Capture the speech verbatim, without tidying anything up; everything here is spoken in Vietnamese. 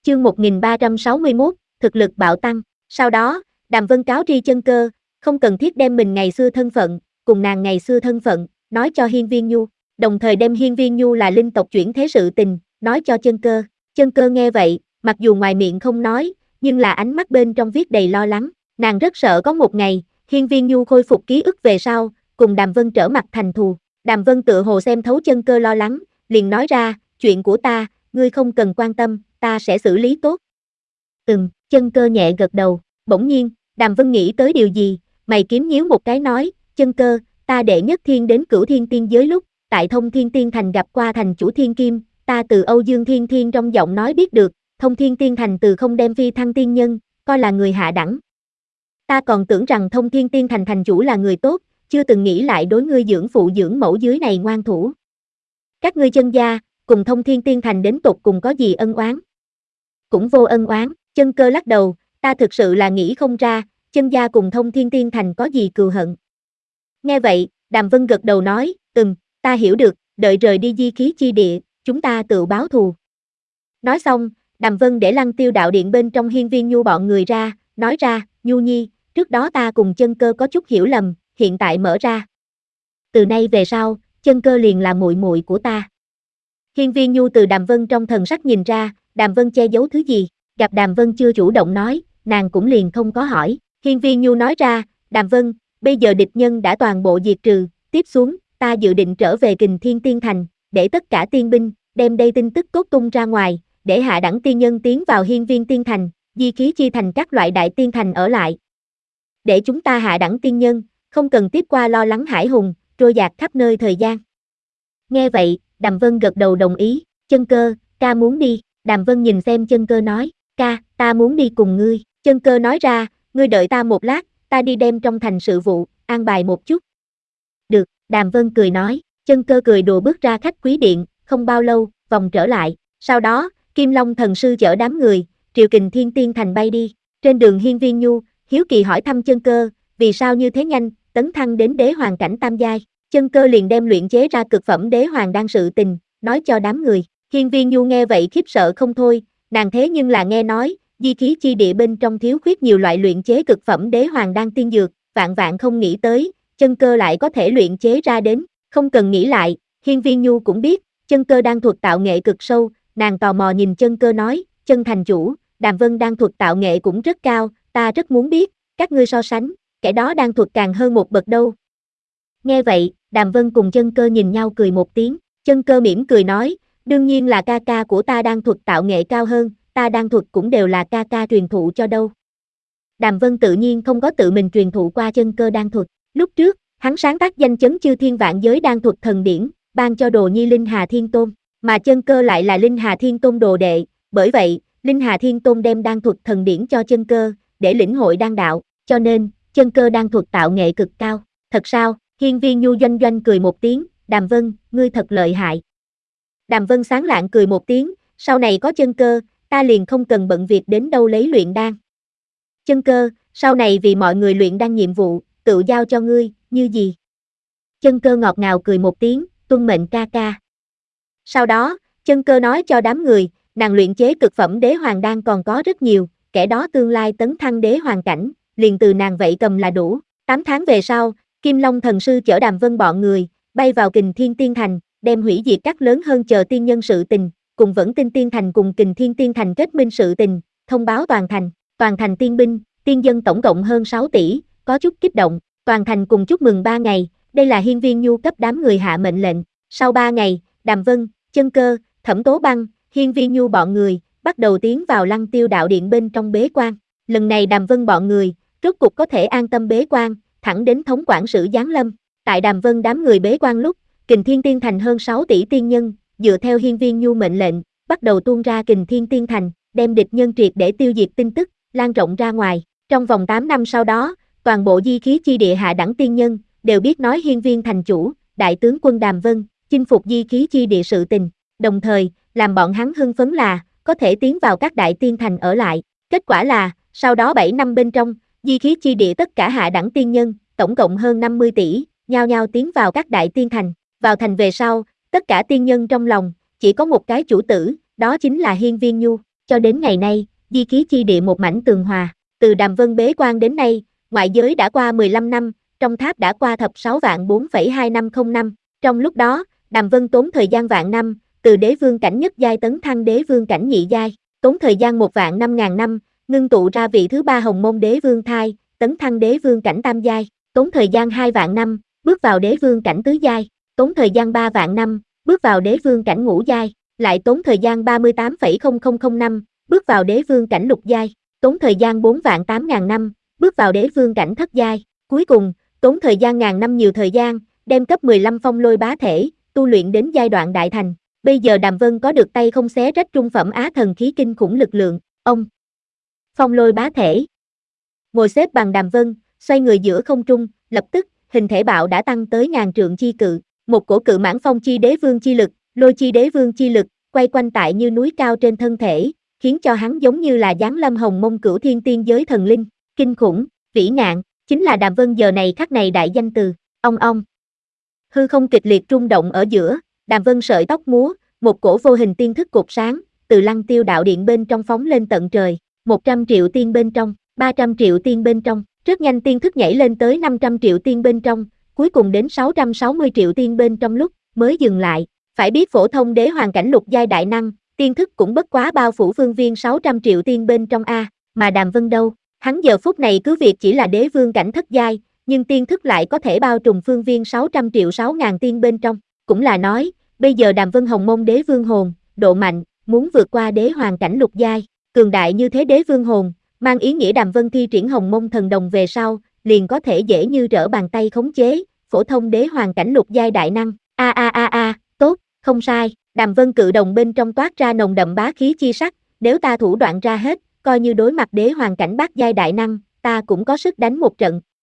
Chương một nghìn ba trăm sáu mươi mốt, thực lực bạo tăng. Sau đó, Đàm Vân cáo tri Chân Cơ, không cần thiết đem mình ngày xưa thân phận, cùng nàng ngày xưa thân phận, nói cho Hiên Viên Nhu, đồng thời đem Hiên Viên Nhu là linh tộc chuyển thế sự tình, nói cho Chân Cơ. Chân Cơ nghe vậy, mặc dù ngoài miệng không nói, nhưng là ánh mắt bên trong viết đầy lo lắng, nàng rất sợ có một ngày, Hiên Viên Nhu khôi phục ký ức về sau, cùng Đàm Vân trở mặt thành thù. Đàm Vân tựa hồ xem thấu Chân Cơ lo lắng, liền nói ra, chuyện của ta, ngươi không cần quan tâm, ta sẽ xử lý tốt. Ừm, Chân Cơ nhẹ gật đầu, bỗng nhiên, Đàm Vân nghĩ tới điều gì, mày kiếm nhíu một cái nói, Chân Cơ, ta đệ nhất thiên đến Cửu Thiên Tiên giới lúc, tại Thông Thiên Tiên Thành gặp qua thành chủ Thiên Kim, ta từ Âu Dương Thiên Thiên trong giọng nói biết được, Thông Thiên Tiên Thành từ không đem phi thăng tiên nhân, coi là người hạ đẳng. Ta còn tưởng rằng Thông Thiên Tiên Thành thành chủ là người tốt, chưa từng nghĩ lại đối ngươi dưỡng phụ dưỡng mẫu dưới này ngoan thủ. Các ngươi Chân gia, cùng Thông Thiên Tiên Thành đến tột cùng có gì ân oán? Cũng vô ân oán. Chân Cơ lắc đầu, ta thực sự là nghĩ không ra, Chân gia cùng Thông Thiên Tiên Thành có gì cừu hận. Nghe vậy, Đàm Vân gật đầu nói, ừm, ta hiểu được, đợi rời đi di khí chi địa, chúng ta tự báo thù. Nói xong, Đàm Vân để Lăng Tiêu đạo điện bên trong Hiên Viên Nhu bọn người ra, nói ra, Nhu Nhi, trước đó ta cùng Chân Cơ có chút hiểu lầm, hiện tại mở ra. Từ nay về sau, Chân Cơ liền là muội muội của ta. Hiên Viên Nhu từ Đàm Vân trong thần sắc nhìn ra, Đàm Vân che giấu thứ gì, gặp Đàm Vân chưa chủ động nói, nàng cũng liền không có hỏi. Hiên Viên Nhu nói ra, Đàm Vân, bây giờ địch nhân đã toàn bộ diệt trừ, tiếp xuống, ta dự định trở về Kình Thiên Tiên Thành, để tất cả tiên binh, đem đây tin tức cốt tung ra ngoài, để hạ đẳng tiên nhân tiến vào Hiên Viên Tiên Thành, di khí chi thành các loại đại tiên thành ở lại. Để chúng ta hạ đẳng tiên nhân, không cần tiếp qua lo lắng hải hùng, trôi dạt khắp nơi thời gian. Nghe vậy, Đàm Vân gật đầu đồng ý, Chân Cơ, ca muốn đi, Đàm Vân nhìn xem Chân Cơ nói, ca, ta muốn đi cùng ngươi, Chân Cơ nói ra, ngươi đợi ta một lát, ta đi đem trong thành sự vụ, an bài một chút. Được, Đàm Vân cười nói, Chân Cơ cười đùa bước ra khách quý điện, không bao lâu, vòng trở lại, sau đó, Kim Long thần sư chở đám người, triều Kình Thiên Tiên Thành bay đi, trên đường Hiên Viên Nhu, hiếu kỳ hỏi thăm Chân Cơ, vì sao như thế nhanh, tấn thăng đến đế hoàng cảnh tam giai. Chân Cơ liền đem luyện chế ra cực phẩm đế hoàng đan sự tình, nói cho đám người. Hiên Viên Nhu nghe vậy khiếp sợ không thôi, nàng thế nhưng là nghe nói, di khí chi địa bên trong thiếu khuyết nhiều loại luyện chế cực phẩm đế hoàng đan tiên dược, vạn vạn không nghĩ tới, Chân Cơ lại có thể luyện chế ra đến, không cần nghĩ lại, Hiên Viên Nhu cũng biết, Chân Cơ đan thuật tạo nghệ cực sâu, nàng tò mò nhìn Chân Cơ nói, Chân thành chủ, Đàm Vân đan thuật tạo nghệ cũng rất cao, ta rất muốn biết, các ngươi so sánh, kẻ đó đan thuật càng hơn một bậc đâu. Nghe vậy, Đàm Vân cùng Chân Cơ nhìn nhau cười một tiếng, Chân Cơ mỉm cười nói, đương nhiên là ca ca của ta đan thuật tạo nghệ cao hơn, ta đan thuật cũng đều là ca ca truyền thụ cho đâu. Đàm Vân tự nhiên không có tự mình truyền thụ qua Chân Cơ đan thuật, lúc trước, hắn sáng tác danh chấn chư thiên vạn giới đan thuật thần điển, ban cho đồ nhi Linh Hà Thiên Tôn, mà Chân Cơ lại là Linh Hà Thiên Tôn đồ đệ, bởi vậy, Linh Hà Thiên Tôn đem đan thuật thần điển cho Chân Cơ, để lĩnh hội đan đạo, cho nên, Chân Cơ đan thuật tạo nghệ cực cao, thật sao? Hiên Viên Nhu doanh doanh cười một tiếng, Đàm Vân, ngươi thật lợi hại. Đàm Vân sáng lạng cười một tiếng, sau này có Chân Cơ, ta liền không cần bận việc đến đâu lấy luyện đan. Chân Cơ, sau này vì mọi người luyện đan nhiệm vụ, tự giao cho ngươi, như gì? Chân Cơ ngọt ngào cười một tiếng, tuân mệnh ca ca. Sau đó, Chân Cơ nói cho đám người, nàng luyện chế cực phẩm đế hoàng đan còn có rất nhiều, kẻ đó tương lai tấn thăng đế hoàng cảnh, liền từ nàng vậy cầm là đủ. Tám tháng về sau, Kim Long thần sư chở Đàm Vân bọn người, bay vào Kình Thiên Tiên Thành, đem hủy diệt các lớn hơn chờ tiên nhân sự tình, cùng Vẫn Tinh Tiên Thành cùng Kình Thiên Tiên Thành kết minh sự tình, thông báo toàn thành, toàn thành tiên binh, tiên dân tổng cộng hơn sáu tỷ, có chút kích động, toàn thành cùng chúc mừng ba ngày, đây là Hiên Viên Nhu cấp đám người hạ mệnh lệnh, sau ba ngày, Đàm Vân, Chân Cơ, Thẩm Tố Băng, Hiên Viên Nhu bọn người, bắt đầu tiến vào Lăng Tiêu đạo điện bên trong bế quan, lần này Đàm Vân bọn người, rốt cục có thể an tâm bế quan, thẳng đến thống quản sử giáng lâm, tại Đàm Vân đám người bế quan lúc, Kình Thiên Tiên Thành hơn sáu tỷ tiên nhân, dựa theo Hiên Viên Nhu mệnh lệnh, bắt đầu tuôn ra Kình Thiên Tiên Thành, đem địch nhân triệt để tiêu diệt tin tức, lan rộng ra ngoài. Trong vòng tám năm sau đó, toàn bộ di khí chi địa hạ đẳng tiên nhân, đều biết nói Hiên Viên thành chủ, đại tướng quân Đàm Vân, chinh phục di khí chi địa sự tình, đồng thời, làm bọn hắn hưng phấn là, có thể tiến vào các đại tiên thành ở lại. Kết quả là, sau đó bảy năm bên trong, di khí chi địa tất cả hạ đẳng tiên nhân, tổng cộng hơn năm mươi tỷ, nhao nhao tiến vào các đại tiên thành. Vào thành về sau, tất cả tiên nhân trong lòng, chỉ có một cái chủ tử, đó chính là Hiên Viên Nhu. cho đến ngày nay, di ký chi địa một mảnh tường hòa. Từ Đàm Vân bế quan đến nay, ngoại giới đã qua mười lăm năm, trong tháp đã qua thập sáu vạn bốn phẩy hai năm không năm. Trong lúc đó, Đàm Vân tốn thời gian vạn năm, từ đế vương cảnh nhất giai tấn thăng đế vương cảnh nhị giai, tốn thời gian một vạn năm ngàn năm, ngưng tụ ra vị thứ ba hồng môn đế vương thai, tấn thăng đế vương cảnh tam giai, tốn thời gian hai vạn năm, bước vào đế vương cảnh tứ giai, tốn thời gian ba vạn năm, bước vào đế vương cảnh ngũ giai, lại tốn thời gian ba mươi tám phẩy không không không năm, bước vào đế vương cảnh lục giai, tốn thời gian bốn vạn tám ngàn năm, bước vào đế vương cảnh thất giai, cuối cùng, tốn thời gian ngàn năm nhiều thời gian, đem cấp mười lăm phong lôi bá thể, tu luyện đến giai đoạn đại thành. Bây giờ Đàm Vân có được tay không xé rách trung phẩm á thần khí kinh khủng lực lượng, ông phong lôi bá thể. Ngồi xếp bằng Đàm Vân, xoay người giữa không trung, lập tức, hình thể bạo đã tăng tới ngàn trượng chi cự, một cổ cự mãn phong chi đế vương chi lực, lôi chi đế vương chi lực, quay quanh tại như núi cao trên thân thể, khiến cho hắn giống như là giáng lâm hồng mông cửu thiên tiên giới thần linh, kinh khủng, vĩ ngạn, chính là Đàm Vân giờ này khắc này đại danh từ, ong ong. Hư không kịch liệt rung động ở giữa, Đàm Vân sợi tóc múa, một cổ vô hình tiên thức cột sáng, từ Lăng Tiêu đạo điện bên trong phóng lên tận trời, một trăm triệu tiên bên trong, ba trăm triệu tiên bên trong, rất nhanh tiên thức nhảy lên tới năm trăm triệu tiên bên trong, cuối cùng đến sáu trăm sáu mươi triệu tiên bên trong lúc, mới dừng lại. Phải biết phổ thông đế hoàng cảnh lục giai đại năng, tiên thức cũng bất quá bao phủ phương viên sáu trăm triệu tiên bên trong a, mà Đàm Vân đâu, hắn giờ phút này cứ việc chỉ là đế vương cảnh thất giai, nhưng tiên thức lại có thể bao trùm phương viên sáu trăm triệu sáu ngàn tiên bên trong, cũng là nói, bây giờ Đàm Vân hồng môn đế vương hồn, độ mạnh, muốn vượt qua đế hoàng cảnh lục giai, cường đại như thế đế vương hồn, mang ý nghĩa Đàm Vân thi triển hồng môn thần đồng về sau, liền có thể dễ như trở bàn tay khống chế, phổ thông đế hoàng cảnh lục giai đại năng, a a a a, tốt, không sai, Đàm Vân cự đồng bên trong toát ra nồng đậm bá khí chi sắc, nếu ta thủ đoạn ra hết, coi như đối mặt đế hoàng cảnh bát giai đại năng, ta cũng có sức đánh một trận,